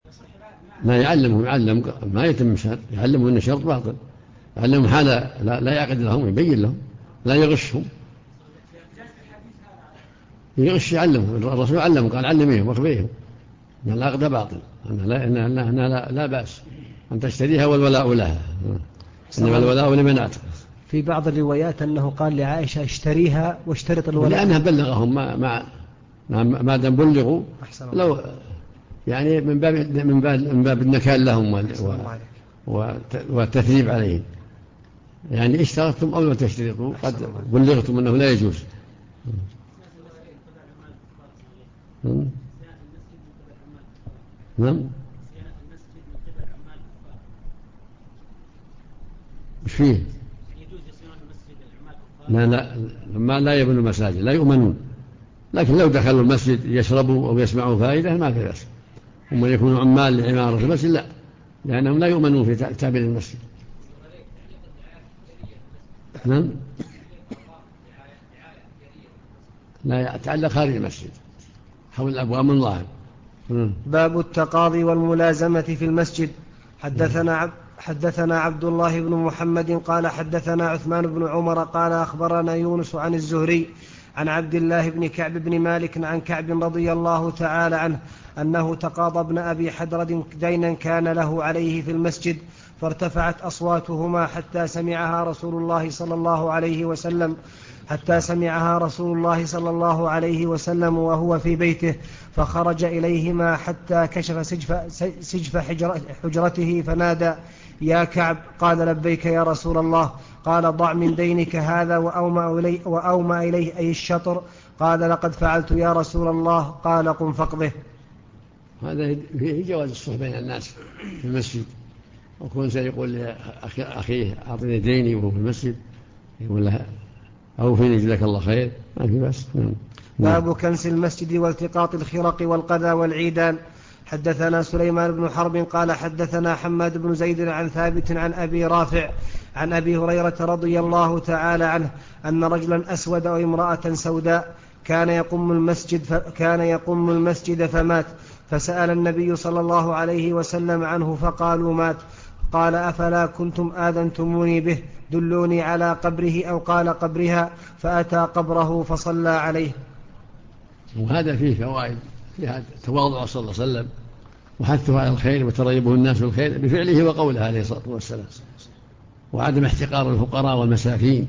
ما يعلم ما يتم الشهر، يعلمه أن الشرط باطل، يعلمهم حالة لا يعقد لهم، يبين لهم، لا يغشهم. يغش يعلمهم، الرسول علمهم قال علميهم واخبريهم أن العقد باطل، أنها لا بأس أن تشتريها والولاء لها، إنما الولاء لمن أعتق. في بعض الروايات أنه قال لعائشة اشتريها واشترط الولاء، لأنها بلغهم ما دام بلغوا، لو يعني من باب النكال لهم والتثريب عليهم، يعني اشترطتم أو لم تشترطوا قد بلغتم أنه لا يجوز. نعم. مش فيه؟ لا يبنوا المساجد، لا يؤمنون، لكن لو دخلوا المسجد يشربوا أو يسمعوا فائدة ما في بأس. هم يكونوا عمال لعمارة المسجد لا، لأنهم لا يؤمنون في تعبير المسجد. نعم. لا يتعلق خارج المسجد حول الأبواب من ظاهر. باب التقاضي والملازمة في المسجد. حدثنا عبد الله بن محمد قال حدثنا عثمان بن عمر قال أخبرنا يونس عن الزهري عن عبد الله بن كعب بن مالك عن كعب رضي الله تعالى عنه أنه تقاضى ابن أبي حدرد دينا كان له عليه في المسجد، فارتفعت أصواتهما حتى سمعها رسول الله صلى الله عليه وسلم وهو في بيته، فخرج إليهما حتى كشف سجف حجرته فنادى: يا كعب. قال: لبيك يا رسول الله. قال: ضع من دينك هذا، وأومأ إليه أي الشطر. قال: لقد فعلت يا رسول الله. قال: قم فاقضه. هذا فيه جواز الصحبة بين الناس في المسجد، وكون سيقول لأخيه أعطني ديني وهو في المسجد، يقول له أوفني جزاك الله خير، ما في بس. باب كنس المسجد والتقاط الخرق والقذى والعيدان. حدثنا سليمان بن حرب قال حدثنا حماد بن زيد عن ثابت عن أبي رافع عن أبي هريرة رضي الله تعالى عنه أن رجلا أسود أو امرأة سوداء كان يقوم المسجد فمات، فسأل النبي صلى الله عليه وسلم عنه فقالوا: مات. قال: أفلا كنتم آذنتموني به؟ دلوني على قبره، أو قال قبرها، فأتى قبره فصلى عليه. وهذا فيه فوائد، فيها تواضع صلى الله عليه وسلم وحثه على الخير وترغبه الناس بالخير بفعله وقوله عليه الصلاة والسلام، وعدم احتقار الفقراء والمساكين،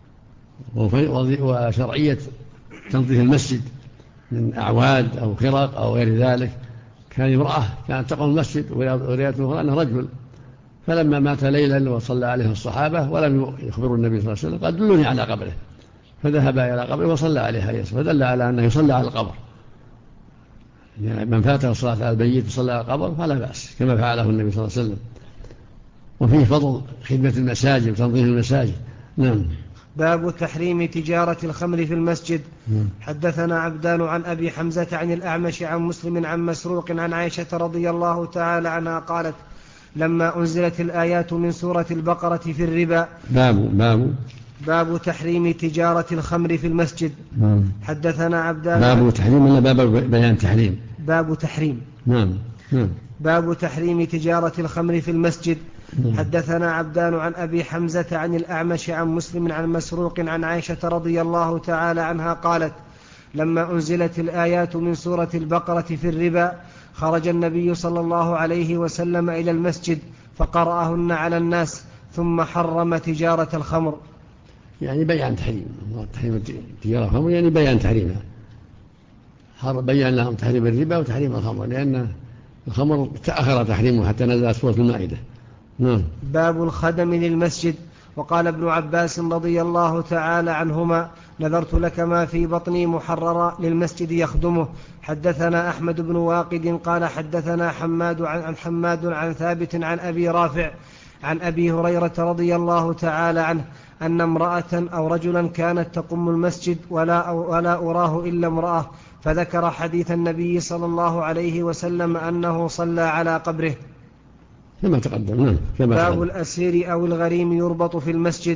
وشرعية تنظيف المسجد من أعواد أو خرق أو غير ذلك. كان امرأة كانت تقوم المسجد ورواية أخرى أنه رجل، فلما مات ليلا وصلى عليه الصحابة ولم يخبروا النبي صلى الله عليه وسلم قال: دلوني على قبره، فذهب إلى قبره وصلى عليه عليه الصلاة، فدل على أنه يصلى على القبر، يعني من فاته الصلاة على البيت وصلى على القبر فلا بأس، كما فعله النبي صلى الله عليه وسلم. وفيه فضل خدمة المساجد وتنظيف المساجد. نعم. باب تحريم تجارة الخمر في المسجد. حدثنا عبدان عن أبي حمزة عن الأعمش عن مسلم عن مسروق عن عائشة رضي الله تعالى عنها قالت: لما أنزلت الآيات من سورة البقرة في الربا. باب تحريم تجارة الخمر في المسجد. حدثنا عبدان. باب تحريم ولا باب بيان تحريم؟ باب تحريم. نعم. باب تحريم تجارة الخمر في المسجد. حدثنا عبدان عن أبي حمزة عن الأعمش عن مسلم عن مسروق عن عائشة رضي الله تعالى عنها قالت: لما أنزلت الآيات من سورة البقرة في الربا خرج النبي صلى الله عليه وسلم إلى المسجد فقرأهن على الناس ثم حرم تجارة الخمر. يعني بيان تحريم تجارة الخمر، يعني بيان تحريمها، بيان لهم تحريم الربا وتحريم الخمر، لأن الخمر تأخر تحريمه حتى نزلت سورة المائدة. باب الخدم للمسجد. وقال ابن عباس رضي الله تعالى عنهما: نذرت لك ما في بطني محررا للمسجد يخدمه. حدثنا أحمد بن واقد قال حدثنا حماد عن ثابت عن أبي رافع عن أبي هريرة رضي الله تعالى عنه أن امرأة أو رجلا كانت تقم المسجد ولا أراه إلا امرأة، فذكر حديث النبي صلى الله عليه وسلم أنه صلى على قبره. كما تقدم. باب الأسير أو الغريم يربط في المسجد.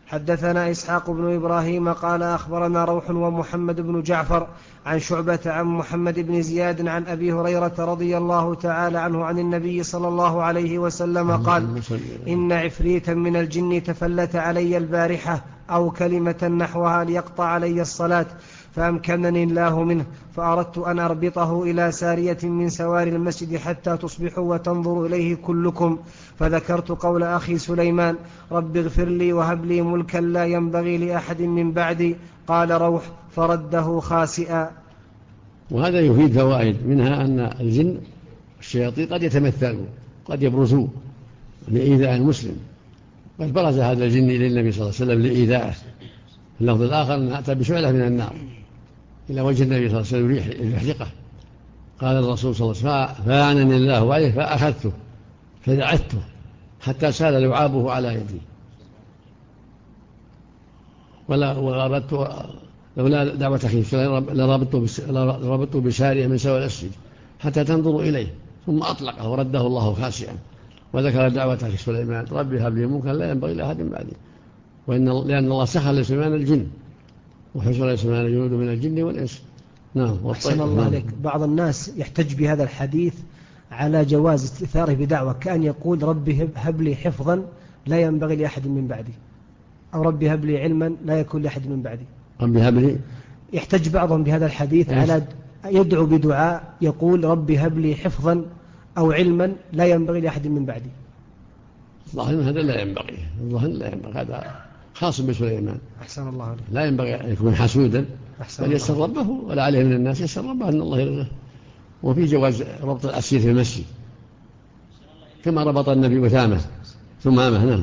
حدثنا إسحاق بن إبراهيم قال أخبرنا روح ومحمد بن جعفر عن شعبة عن محمد بن زياد عن أبي هريرة رضي الله تعالى عنه عن النبي صلى الله عليه وسلم قال إن عفريتا من الجن تفلت علي البارحة أو كلمة نحوها ليقطع علي الصلاة فأمكنني الله منه فأردت أن أربطه إلى سارية من سوار المسجد حتى تصبحوا وتنظروا إليه كلكم، فذكرت قول أخي سليمان رب اغفر لي وهب لي ملكا لا ينبغي لأحد من بعدي. قال روح فرده خاسئا. وهذا يفيد فوائد، منها أن الجن الشياطين قد يتمثلوا قد يبرزوا لإيذاء المسلم. قد برز هذا الجن إلى النبي صلى الله عليه وسلم لإيذاءه. في اللفظ الآخر أن أتى بشعلة من النار إلى وجه النبي صلى الله عليه وسلم ليحرقه. قال الرسول صلى الله عليه وسلم فأعنني الله عليه فأخذته فدعته حتى سال لعابه على يدي، وأردت لولا دعوة أخي لربطته بسارية من سوى الأسجد حتى تنظروا إليه، ثم أطلقه ورده الله خاسئا. وذكر دعوة أخي سليمان ربي هب لي ملكا لا ينبغي لأحد بعدي، لأن الله سخر لسليمان الجن وحشر لسليمان الجنود من الجن والإنس. نعم. أحسن الله عليك. بعض الناس يحتج بهذا الحديث على جواز استئثاره بدعوة، كأن يقول ربي هب لي حفظا لا ينبغي لأحد من بعدي، أو ربي هب لي علما لا يكون لأحد من بعدي. ربي هب لي، يحتج بعضهم بهذا الحديث على يدعو بدعاء يقول ربي هب لي حفظا أو علما لا ينبغي لأحد من بعدي. الظاهر هذا لا ينبغي، الظاهر لا ينبغي، هذا خاص بسليمان. أحسن الله عليك. لا ينبغي أن يكون حسودا، بل يسر ربه ولا عليه من الناس يسر ربه أن الله يرضيه. وفي جواز ربط الأسير في المسجد كما ربط النبي وثامه ثمامه. نعم.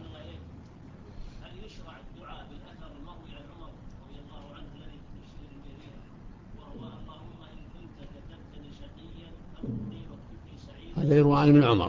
هذا يروى عن ابن عمر،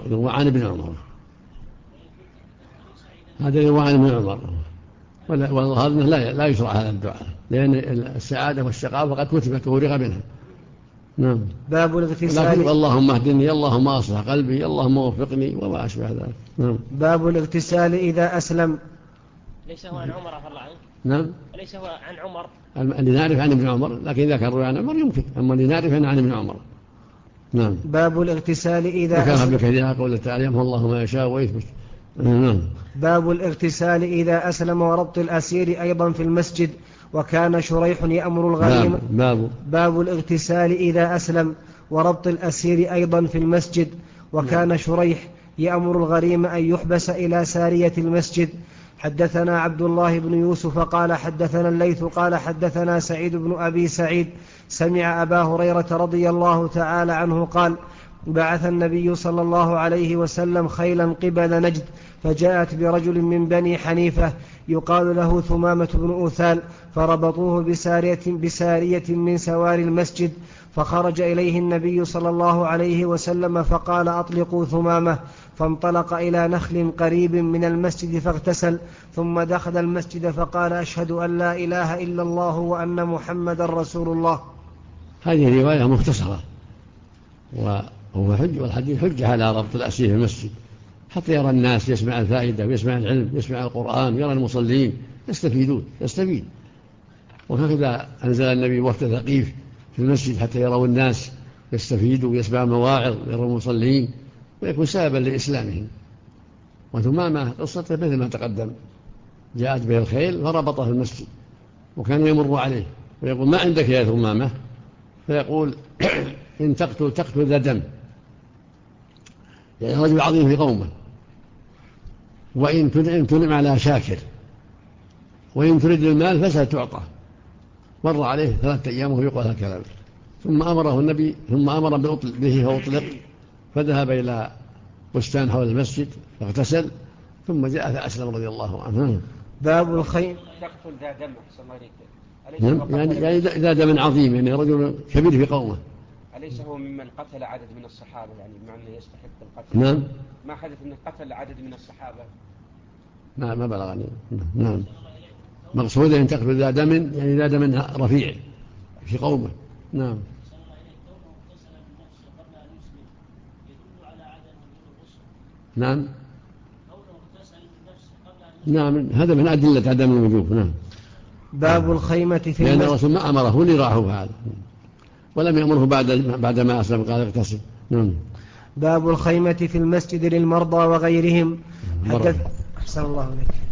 هذا يروى عن ابن عمر، والظاهر انه لا يشرع هذا الدعاء، لأن السعادة والشقاوة قد كتبت وورغ منها. نعم. باب الاغتسال. لكن اللهم اهدني، اللهم اصلح قلبي، اللهم وفقني، وما أشبه ذلك. نعم. باب الاغتسال إذا أسلم. ليس هو عن عمر رضي الله عنه. نعم. ليس هو عن عمر. اللي نعرف عن ابن عمر، لكن إذا كان روي عن عمر يمكن، أما اللي نعرف عن ابن عمر. نعم. باب الاغتسال إذا وكان قبل كثيرا قول تعالى يمحو الله ما يشاء ويثبت. نعم. باب الاغتسال إذا أسلم وربط الأسير أيضا في المسجد. وكان شريح يأمر الغريم. باب الاغتسال إذا أسلم وربط الأسير أيضا في المسجد. وكان شريح يأمر الغريم أن يحبس إلى سارية المسجد. حدثنا عبد الله بن يوسف قال حدثنا الليث قال حدثنا سعيد بن أبي سعيد سمع أبا هريرة رضي الله تعالى عنه قال بعث النبي صلى الله عليه وسلم خيلا قبل نجد، فجاءت برجل من بني حنيفة يقال له ثمامة بن أوثال، فربطوه بسارية من سوار المسجد، فخرج إليه النبي صلى الله عليه وسلم فقال أطلقوا ثمامة، فانطلق إلى نخل قريب من المسجد فاغتسل، ثم دخل المسجد فقال أشهد أن لا إله إلا الله وأن محمد رسول الله. هذه رواية مختصرة، وهو حج، والحديث حجة على ربط الأسير في المسجد حتى يرى الناس، يسمع الفائدة ويسمع العلم، يسمع القرآن، يرى المصلين يستفيد. وهكذا أنزل النبي وقت ثقيف في المسجد حتى يروا الناس يستفيدوا ويسمع المواعظ ويروا المصلين ويكون سببا لإسلامهم. وثمامة قصته مثل ما تقدم، جاءت به الخيل فربطه في المسجد، وكان يمر عليه ويقول ما عندك يا ثمامة؟ فيقول إن تقتل ذا دم، يعني رجل عظيم في قومه، وإن تنعم على شاكر، وإن تريد المال فستعطى. مر عليه 3 أيام وهو يقول هذا الكلام، ثم أمره النبي أمر به فأطلق، فذهب إلى بستان حول المسجد فاغتسل، ثم جاء فأسلم رضي الله عنه. باب الخيل. تقتل ذا دم. يعني ذا دم عظيم، يعني رجل كبير في قومه. أليس هو ممن قتل عدد من الصحابة، يعني بمعنى يستحق القتل؟ نعم. ما حدث أنه قتل عدد من الصحابة؟ ما بلغني. نعم. مقصود أن تقتل ذا دم، يعني ذا دم رفيع في قومه. نعم. نعم. نعم هذا من أدلة عدم الوجوب. نعم. باب الخيمة في لأن الرسول ما أمره، هو اللي راحوا هذا، ولم يأمره بعد ما أسلم قال اغتسل. نعم. باب الخيمة في المسجد للمرضى وغيرهم. أحسن الله عليك.